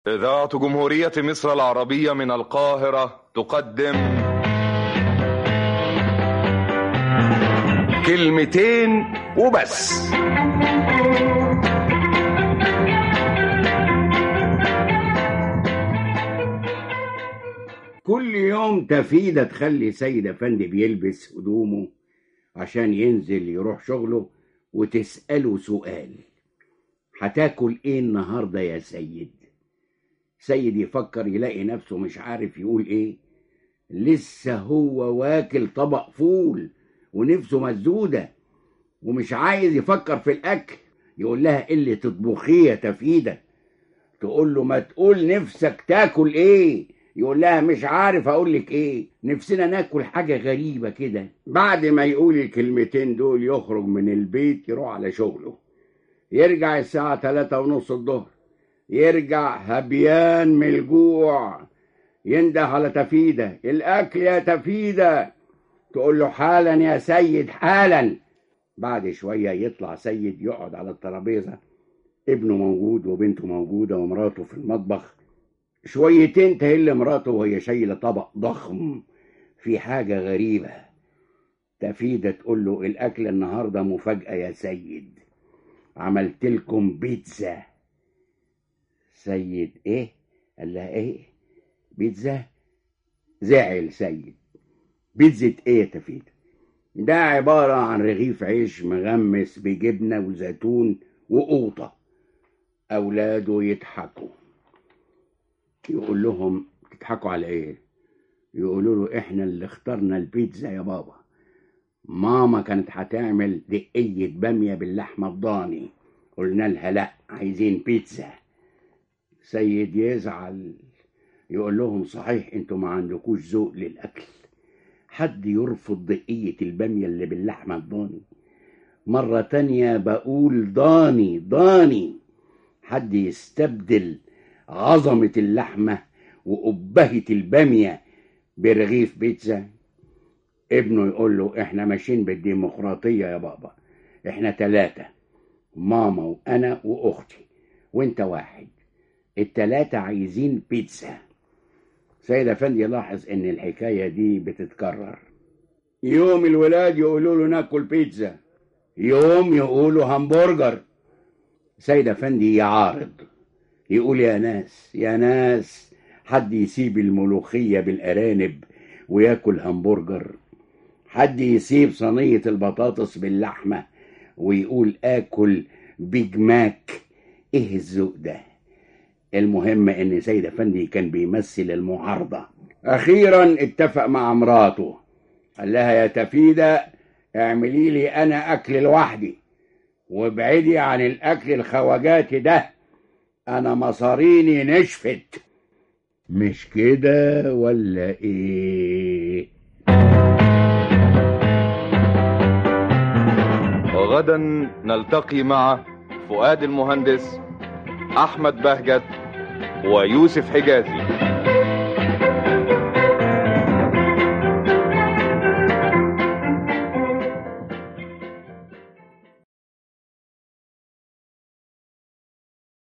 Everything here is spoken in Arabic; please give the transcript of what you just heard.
إذاعة جمهورية مصر العربية من القاهرة تقدم كلمتين وبس. كل يوم تفيدة تخلي سيد أفندي بيلبس هدومه عشان ينزل يروح شغله، وتسأله سؤال: هتاكل ايه النهاردة يا سيد؟ سيد يفكر يلاقي نفسه مش عارف يقول ايه. لسه هو واكل طبق فول ونفسه مسدودة ومش عايز يفكر في الأكل. يقول لها: إيه اللي تطبخيه يا تفيدة؟ تقول له: ما تقول نفسك تاكل ايه؟ يقول لها: مش عارف اقول لك ايه، نفسنا ناكل حاجة غريبة كده. بعد ما يقول الكلمتين دول يخرج من البيت يروح على شغله، يرجع الساعة 3:30 الظهر، يرجع هبيان من الجوع، ينده على تفيدة: الأكل يا تفيدة. تقول له: حالا يا سيد حالا. بعد شوية يطلع سيد يقعد على الترابيزة، ابنه موجود وبنته موجودة ومراته في المطبخ. شويتين تهل مراته وهي شايلة طبق ضخم في حاجة غريبة. تفيدة تقول له: الأكل النهاردة مفاجأة يا سيد، عملت لكم بيتزا. سيد: ايه؟ قال لها: ايه بيتزا؟ زعل سيد. بيتزا ايه يا تفيدة؟ ده عبارة عن رغيف عيش مغمس بجبنة وزيتون وقوطة. أولاده يضحكوا. يقول لهم: تضحكوا على ايه؟ يقولوا له: احنا اللي اخترنا البيتزا يا بابا، ماما كانت هتعمل دقية بامية باللحمة الضاني، قلنا لها لا، عايزين بيتزا. سيد يزعل. يقول لهم: صحيح انتوا ما عندكوش ذوق للأكل، حد يرفض دقية البامية اللي باللحمة الضاني؟ مرة تانية بقول ضاني ضاني، حد يستبدل عظمة اللحمة وأبهة البامية برغيف بيتزا؟ ابنه يقول له: احنا ماشيين بالديمقراطية يا بابا، احنا 3، ماما وانا واختي وانت واحد، ال3 عايزين بيتزا. سيد افندي يلاحظ ان الحكاية دي بتتكرر. يوم الولاد يقولوا له ناكل بيتزا، يوم يقولوا همبرجر. سيد افندي يعارض، يقول: يا ناس يا ناس، حد يسيب الملوخية بالأرانب وياكل همبرجر؟ حد يسيب صينية البطاطس باللحمة ويقول آكل بيج ماك؟ ايه الذوق ده؟ المهم ان سيد افندي كان بيمثل المعارضة. اخيرا اتفق مع مراته، قال لها: يا تفيدة، اعملي لي انا اكل لوحدي وابعدي عن الاكل الخواجاتي ده، انا مصاريني نشفت. مش كده ولا ايه؟ وغدا نلتقي مع فؤاد المهندس، أحمد بهجت، ويوسف حجازي.